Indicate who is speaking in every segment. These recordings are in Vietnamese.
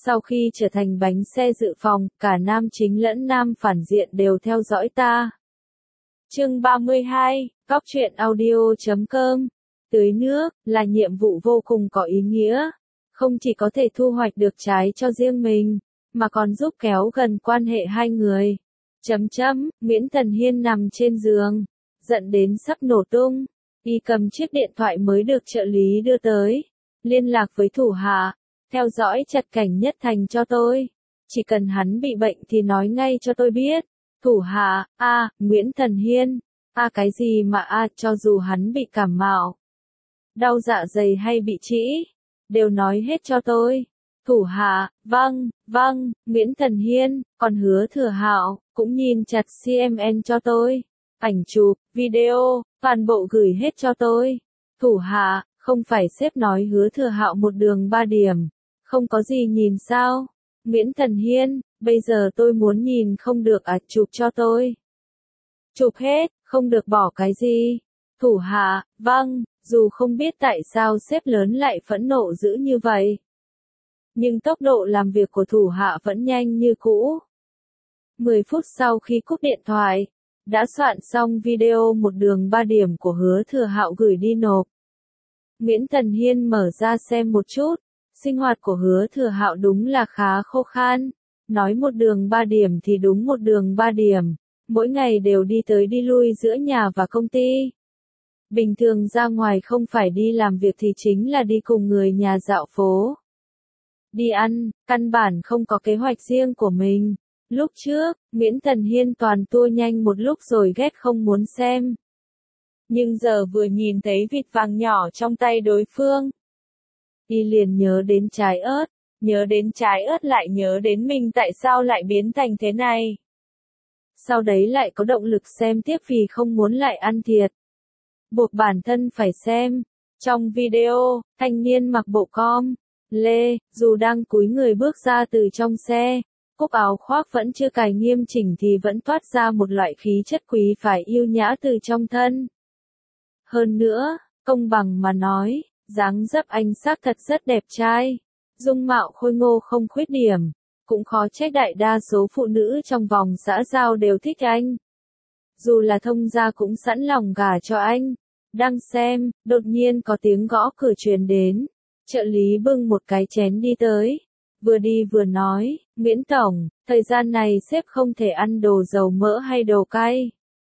Speaker 1: Sau khi trở thành bánh xe dự phòng, cả nam chính lẫn nam phản diện đều theo dõi ta. Chương 32, Góc truyện audio.com. Tưới nước là nhiệm vụ vô cùng có ý nghĩa, không chỉ có thể thu hoạch được trái cho riêng mình, mà còn giúp kéo gần quan hệ hai người. Nguyễn Thần Hiên nằm trên giường, giận đến sắp nổ tung. Y cầm chiếc điện thoại mới được trợ lý đưa tới, liên lạc với thủ hạ, theo dõi chặt cảnh Nhất Thành cho tôi. Chỉ cần hắn bị bệnh thì nói ngay cho tôi biết. Thủ hạ, Nguyễn Thần Hiên, cái gì mà cho dù hắn bị cảm mạo, đau dạ dày hay bị trĩ, đều nói hết cho tôi. Thủ hạ, vâng, Nguyễn Thần Hiên, còn Hứa Thừa Hạo, cũng nhìn chặt CMN cho tôi. Ảnh chụp, video, toàn bộ gửi hết cho tôi. Thủ hạ, không phải sếp nói Hứa Thừa Hạo một đường 3 điểm, không có gì nhìn sao? Nguyễn Thần Hiên, bây giờ tôi muốn nhìn không được chụp cho tôi. Chụp hết, không được bỏ cái gì. Thủ hạ, vâng, dù không biết tại sao sếp lớn lại phẫn nộ dữ như vậy, nhưng tốc độ làm việc của thủ hạ vẫn nhanh như cũ. 10 phút sau khi cúp điện thoại, đã soạn xong video một đường 3 điểm của Hứa Thừa Hạo gửi đi nộp. Nguyễn Thần Hiên mở ra xem một chút, sinh hoạt của Hứa Thừa Hạo đúng là khá khô khan. Nói một đường 3 điểm thì đúng một đường 3 điểm, mỗi ngày đều đi tới đi lui giữa nhà và công ty. Bình thường ra ngoài không phải đi làm việc thì chính là đi cùng người nhà dạo phố, đi ăn, căn bản không có kế hoạch riêng của mình. Lúc trước, Nguyễn Thần Hiên toàn tua nhanh một lúc rồi ghét không muốn xem. Nhưng giờ vừa nhìn thấy vịt vàng nhỏ trong tay đối phương, y liền nhớ đến trái ớt lại nhớ đến mình tại sao lại biến thành thế này. Sau đấy lại có động lực xem tiếp vì không muốn lại ăn thiệt. Buộc bản thân phải xem. Trong video, thanh niên mặc bộ lê, dù đang cúi người bước ra từ trong xe, cúc áo khoác vẫn chưa cài nghiêm chỉnh thì vẫn toát ra một loại khí chất quý phái yêu nhã từ trong thân. Hơn nữa, công bằng mà nói, dáng dấp anh xác thật rất đẹp trai, dung mạo khôi ngô không khuyết điểm, cũng khó trách đại đa số phụ nữ trong vòng xã giao đều thích anh. Dù là thông gia cũng sẵn lòng gả cho anh. Đang xem, đột nhiên có tiếng gõ cửa truyền đến. Trợ lý bưng một cái chén đi tới, vừa đi vừa nói, Nguyễn Tổng, thời gian này sếp không thể ăn đồ dầu mỡ hay đồ cay.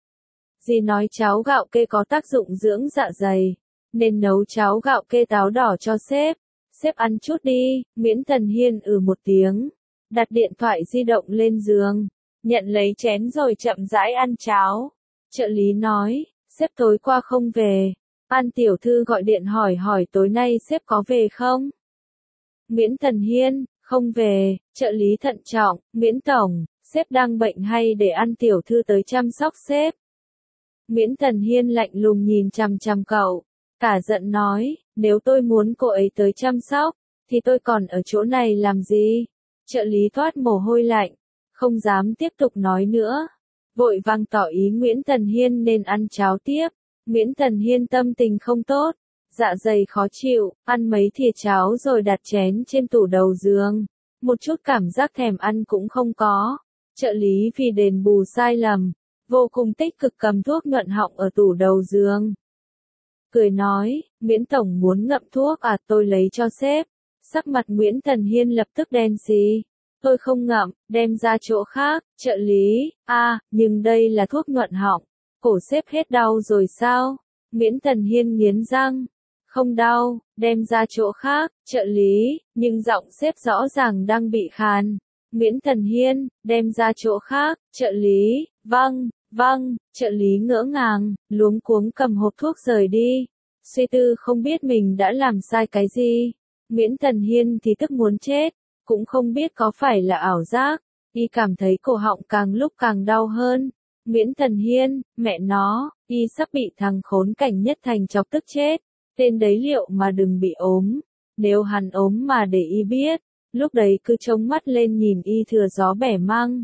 Speaker 1: Dì nói cháo gạo kê có tác dụng dưỡng dạ dày, nên nấu cháo gạo kê táo đỏ cho sếp. Sếp ăn chút đi. Nguyễn Thần Hiên một tiếng, đặt điện thoại di động lên giường, nhận lấy chén rồi chậm rãi ăn cháo. Trợ lý nói, sếp tối qua không về. An tiểu thư gọi điện hỏi tối nay sếp có về không? Nguyễn Thần Hiên, không về. Trợ lý thận trọng, Nguyễn Tổng, sếp đang bệnh hay để An tiểu thư tới chăm sóc sếp? Nguyễn Thần Hiên lạnh lùng nhìn chằm chằm cậu, cả giận nói, nếu tôi muốn cô ấy tới chăm sóc, thì tôi còn ở chỗ này làm gì? Trợ lý toát mồ hôi lạnh, không dám tiếp tục nói nữa, vội vàng tỏ ý Nguyễn Thần Hiên nên ăn cháo tiếp. Nguyễn Thần Hiên tâm tình không tốt, dạ dày khó chịu, ăn mấy thìa cháo rồi đặt chén trên tủ đầu giường, một chút cảm giác thèm ăn cũng không có. Trợ lý vì đền bù sai lầm, vô cùng tích cực cầm thuốc nhuận họng ở tủ đầu giường. Cười nói, Nguyễn Tổng muốn ngậm thuốc tôi lấy cho sếp. Sắc mặt Nguyễn Thần Hiên lập tức đen xì. Tôi không ngậm, đem ra chỗ khác. Trợ lý, nhưng đây là thuốc nhuận họng. Cổ sếp hết đau rồi sao? Nguyễn Thần Hiên nghiến răng. Không đau, đem ra chỗ khác. Trợ lý, nhưng giọng sếp rõ ràng đang bị khàn. Nguyễn Thần Hiên, đem ra chỗ khác. Trợ lý, vâng, trợ lý ngỡ ngàng, luống cuống cầm hộp thuốc rời đi. Suy tư không biết mình đã làm sai cái gì. Nguyễn Thần Hiên thì tức muốn chết, cũng không biết có phải là ảo giác. Y cảm thấy cổ họng càng lúc càng đau hơn. Nguyễn Thần Hiên, mẹ nó, y sắp bị thằng khốn cảnh Nhất Thành chọc tức chết. Tên đấy liệu mà đừng bị ốm. Nếu hắn ốm mà để y biết, lúc đấy cứ trông mắt lên nhìn y thừa gió bẻ măng.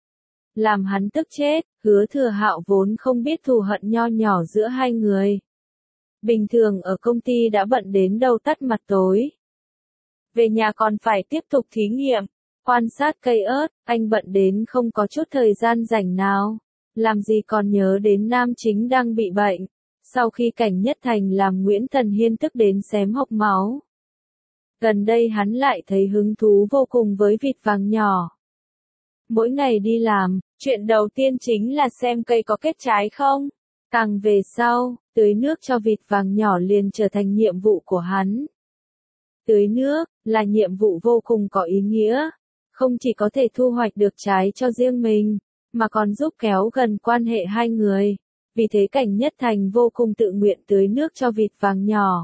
Speaker 1: Làm hắn tức chết. Hứa Thừa Hạo vốn không biết thù hận nho nhỏ giữa hai người. Bình thường ở công ty đã bận đến đầu tắt mặt tối. về nhà còn phải tiếp tục thí nghiệm, quan sát cây ớt, anh bận đến không có chút thời gian rảnh nào. Làm gì còn nhớ đến nam chính đang bị bệnh. Sau khi Cảnh Nhất Thành làm Nguyễn Thần Hiên tức đến xém hộc máu. Gần đây hắn lại thấy hứng thú vô cùng với vịt vàng nhỏ. Mỗi ngày đi làm, chuyện đầu tiên chính là xem cây có kết trái không. Càng về sau, tưới nước cho vịt vàng nhỏ liền trở thành nhiệm vụ của hắn. Tưới nước là nhiệm vụ vô cùng có ý nghĩa. Không chỉ có thể thu hoạch được trái cho riêng mình, mà còn giúp kéo gần quan hệ hai người. Vì thế Cảnh Nhất Thành vô cùng tự nguyện tưới nước cho vịt vàng nhỏ.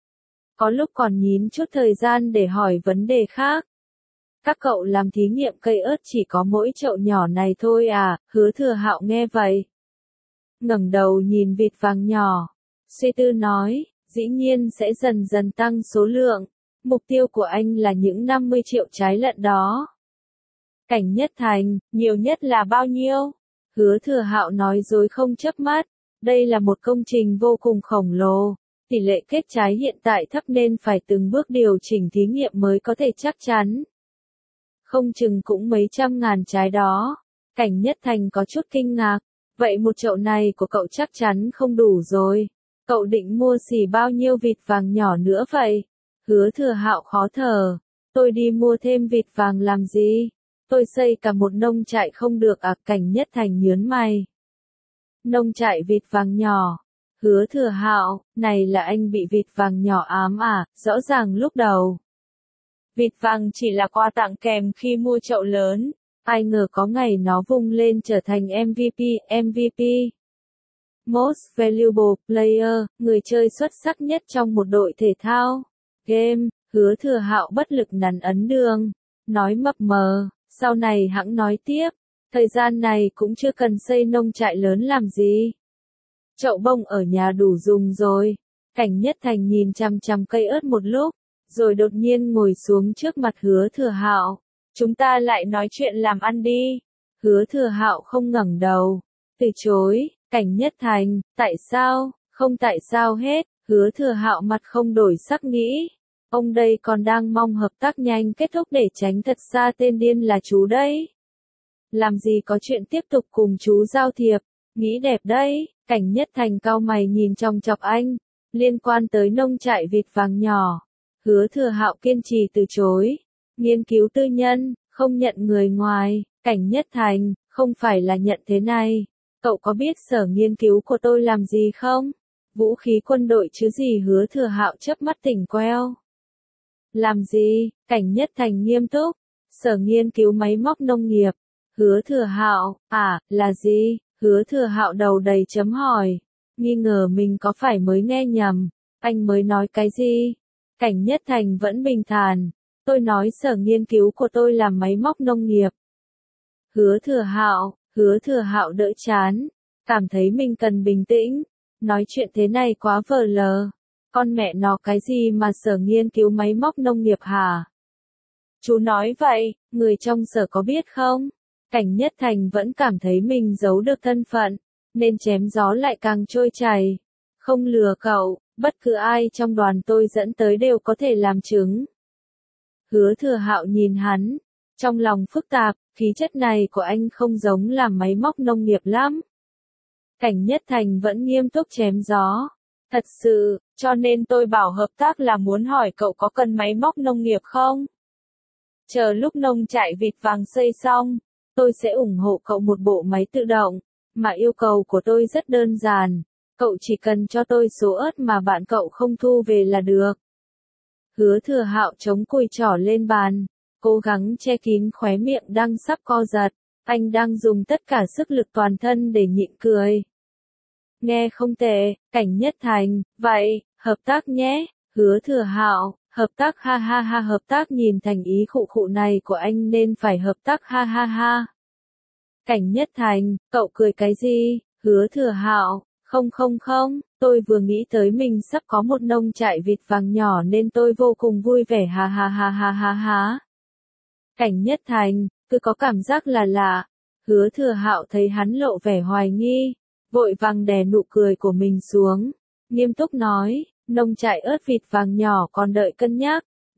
Speaker 1: Có lúc còn nhín chút thời gian để hỏi vấn đề khác. Các cậu làm thí nghiệm cây ớt chỉ có mỗi chậu nhỏ này thôi à? Hứa Thừa Hạo nghe vậy, ngẩng đầu nhìn vịt vàng nhỏ, suy tư nói, dĩ nhiên sẽ dần dần tăng số lượng. Mục tiêu của anh là những 50 triệu trái lận đó. Cảnh Nhất Thành, nhiều nhất là bao nhiêu? Hứa Thừa Hạo nói dối không chớp mắt. Đây là một công trình vô cùng khổng lồ. Tỷ lệ kết trái hiện tại thấp nên phải từng bước điều chỉnh thí nghiệm mới có thể chắc chắn. Không chừng cũng mấy trăm ngàn trái đó. Cảnh Nhất Thành có chút kinh ngạc. Vậy một chậu này của cậu chắc chắn không đủ rồi. Cậu định mua xỉ bao nhiêu vịt vàng nhỏ nữa vậy? Hứa Thừa Hạo khó thở. Tôi đi mua thêm vịt vàng làm gì? Tôi xây cả một nông trại không được à? Cảnh Nhất Thành nhớn mày. Nông trại vịt vàng nhỏ. Hứa Thừa Hạo, này là anh bị vịt vàng nhỏ ám à? Rõ ràng lúc đầu vịt vàng chỉ là quà tặng kèm khi mua chậu lớn. Ai ngờ có ngày nó vung lên trở thành MVP. Most Valuable Player, người chơi xuất sắc nhất trong một đội thể thao. Game, Hứa Thừa Hạo bất lực nắn ấn đường. Nói mập mờ, sau này hẵng nói tiếp. Thời gian này cũng chưa cần xây nông trại lớn làm gì. Chậu bông ở nhà đủ dùng rồi. Cảnh Nhất Thành nhìn chằm chằm cây ớt một lúc, rồi đột nhiên ngồi xuống trước mặt Hứa Thừa Hạo. Chúng ta lại nói chuyện làm ăn đi. Hứa Thừa Hạo không ngẩng đầu, từ chối. Cảnh Nhất Thành, tại sao? Không tại sao hết. Hứa Thừa Hạo mặt không đổi sắc nghĩ. Ông đây còn đang mong hợp tác nhanh kết thúc để tránh thật xa tên điên là chú đấy. Làm gì có chuyện tiếp tục cùng chú giao thiệp. Nghĩ đẹp đấy. Cảnh Nhất Thành cau mày nhìn chòng chọc anh. Liên quan tới nông trại vịt vàng nhỏ. Hứa Thừa Hạo kiên trì từ chối. Nghiên cứu tư nhân, không nhận người ngoài. Cảnh Nhất Thành, không phải là nhận thế này. Cậu có biết sở nghiên cứu của tôi làm gì không? Vũ khí quân đội chứ gì? Hứa Thừa Hạo chớp mắt tỉnh queo. Làm gì? Cảnh Nhất Thành nghiêm túc. Sở nghiên cứu máy móc nông nghiệp. Hứa Thừa Hạo, à, là gì? Hứa Thừa Hạo đầu đầy chấm hỏi. Nghi ngờ mình có phải mới nghe nhầm. Anh mới nói cái gì? Cảnh Nhất Thành vẫn bình thản. Tôi nói sở nghiên cứu của tôi làm máy móc nông nghiệp. Hứa Thừa Hạo đỡ chán. Cảm thấy mình cần bình tĩnh. Nói chuyện thế này quá vờ lờ. Con mẹ nó cái gì mà sở nghiên cứu máy móc nông nghiệp hả? Chú nói vậy, người trong sở có biết không? Cảnh Nhất Thành vẫn cảm thấy mình giấu được thân phận, nên chém gió lại càng trôi chảy. Không lừa cậu, bất cứ ai trong đoàn tôi dẫn tới đều có thể làm chứng. Hứa Thừa Hạo nhìn hắn, trong lòng phức tạp, khí chất này của anh không giống làm máy móc nông nghiệp lắm. Cảnh Nhất Thành vẫn nghiêm túc chém gió. Thật sự, cho nên tôi bảo hợp tác là muốn hỏi cậu có cần máy móc nông nghiệp không? Chờ lúc nông trại vịt vàng xây xong, tôi sẽ ủng hộ cậu một bộ máy tự động, mà yêu cầu của tôi rất đơn giản, cậu chỉ cần cho tôi số ớt mà bạn cậu không thu về là được. Hứa Thừa Hạo chống cùi trỏ lên bàn, cố gắng che kín khóe miệng đang sắp co giật, anh đang dùng tất cả sức lực toàn thân để nhịn cười. Nghe không tệ, Cảnh Nhất Thành, vậy, hợp tác nhé. Hứa Thừa Hạo, hợp tác ha ha ha. Hợp tác nhìn thành ý khụ khụ này của anh nên phải hợp tác ha ha ha. Cảnh Nhất Thành, cậu cười cái gì? Hứa Thừa Hạo, không, tôi vừa nghĩ tới mình sắp có một nông trại vịt vàng nhỏ nên tôi vô cùng vui vẻ ha ha ha ha ha ha. Cảnh Nhất Thành, cứ có cảm giác là lạ. Hứa Thừa Hạo thấy hắn lộ vẻ hoài nghi, vội vàng đè nụ cười của mình xuống, nghiêm túc nói, nông trại ớt vịt vàng nhỏ còn đợi cân nhắc,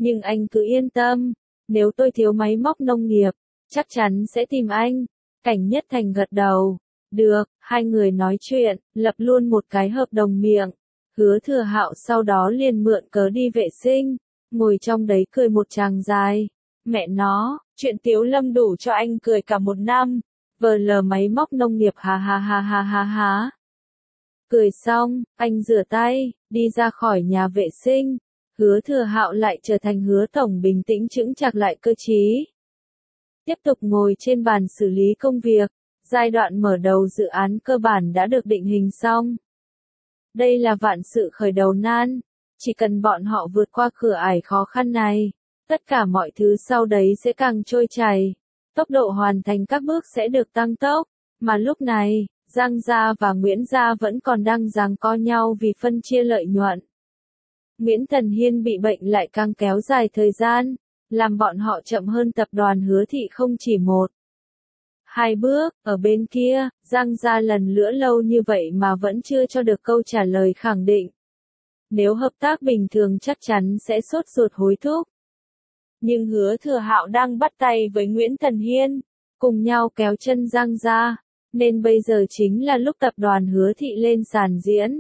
Speaker 1: Nhưng anh cứ yên tâm, nếu tôi thiếu máy móc nông nghiệp, chắc chắn sẽ tìm anh. Cảnh Nhất Thành gật đầu. Được, hai người nói chuyện, lập luôn một cái hợp đồng miệng. Hứa Thừa Hạo sau đó liền mượn cớ đi vệ sinh, ngồi trong đấy cười một tràng dài. Mẹ nó, chuyện Tiếu Lâm đủ cho anh cười cả một năm. Vờ lờ máy móc nông nghiệp ha ha ha ha ha ha. Cười xong, anh rửa tay, đi ra khỏi nhà vệ sinh. Hứa Thừa Hạo lại trở thành Hứa tổng bình tĩnh chững chạc lại cơ trí. Tiếp tục ngồi trên bàn xử lý công việc. Giai đoạn mở đầu dự án cơ bản đã được định hình xong. Đây là vạn sự khởi đầu nan. Chỉ cần bọn họ vượt qua cửa ải khó khăn này, tất cả mọi thứ sau đấy sẽ càng trôi chảy. Tốc độ hoàn thành các bước sẽ được tăng tốc. Mà lúc này, Giang Gia và Nguyễn Gia vẫn còn đang giằng co nhau vì phân chia lợi nhuận. Nguyễn Thần Hiên bị bệnh lại càng kéo dài thời gian, làm bọn họ chậm hơn tập đoàn Hứa Thị không chỉ một. Hai bước, ở bên kia, Giang Gia lần nữa lâu như vậy mà vẫn chưa cho được câu trả lời khẳng định. Nếu hợp tác bình thường chắc chắn sẽ sốt ruột hối thúc. Nhưng Hứa Thừa Hạo đang bắt tay với Nguyễn Thần Hiên, cùng nhau kéo chân Giang Gia, nên bây giờ chính là lúc tập đoàn Hứa Thị lên sàn diễn.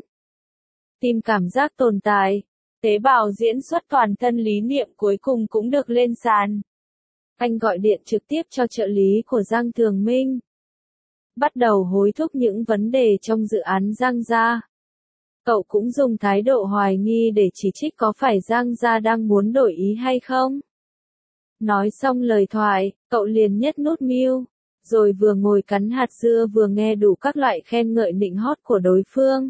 Speaker 1: Tìm cảm giác tồn tại, tế bào diễn xuất toàn thân lý niệm cuối cùng cũng được lên sàn. Anh gọi điện trực tiếp cho trợ lý của Giang Thường Minh. Bắt đầu hối thúc những vấn đề trong dự án Giang Gia. Cậu cũng dùng thái độ hoài nghi để chỉ trích có phải Giang Gia đang muốn đổi ý hay không. Nói xong lời thoại, cậu liền nhét nút mute, rồi vừa ngồi cắn hạt dưa vừa nghe đủ các loại khen ngợi nịnh hót của đối phương.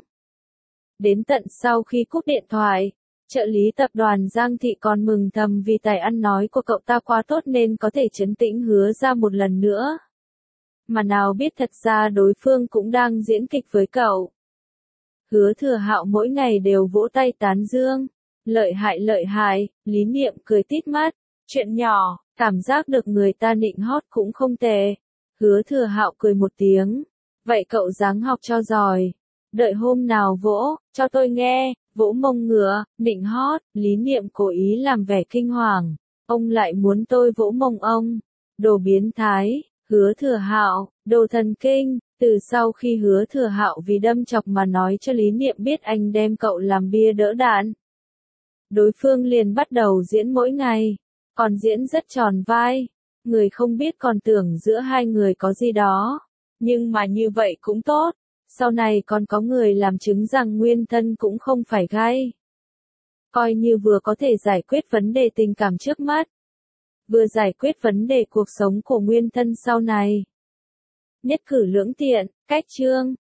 Speaker 1: Đến tận sau khi cúp điện thoại, trợ lý tập đoàn Giang Thị còn mừng thầm vì tài ăn nói của cậu ta quá tốt nên có thể trấn tĩnh Hứa ra một lần nữa. Mà nào biết thật ra đối phương cũng đang diễn kịch với cậu. Hứa Thừa Hạo mỗi ngày đều vỗ tay tán dương. Lợi hại, lý niệm cười tít mắt. Chuyện nhỏ, cảm giác được người ta nịnh hót cũng không tệ. Hứa Thừa Hạo cười một tiếng. Vậy cậu ráng học cho giỏi. Đợi hôm nào vỗ, cho tôi nghe. Vỗ mông ngựa, nịnh hót, lý niệm cố ý làm vẻ kinh hoàng. Ông lại muốn tôi vỗ mông ông. Đồ biến thái, Hứa Thừa Hạo, đồ thần kinh. Từ sau khi Hứa Thừa Hạo vì đâm chọc mà nói cho lý niệm biết anh đem cậu làm bia đỡ đạn, đối phương liền bắt đầu diễn mỗi ngày. Còn diễn rất tròn vai. Người không biết còn tưởng giữa hai người có gì đó. Nhưng mà như vậy cũng tốt. Sau này còn có người làm chứng rằng nguyên thân cũng không phải gay. Coi như vừa có thể giải quyết vấn đề tình cảm trước mắt, vừa giải quyết vấn đề cuộc sống của nguyên thân sau này. Nhất cử lưỡng tiện, cách chương.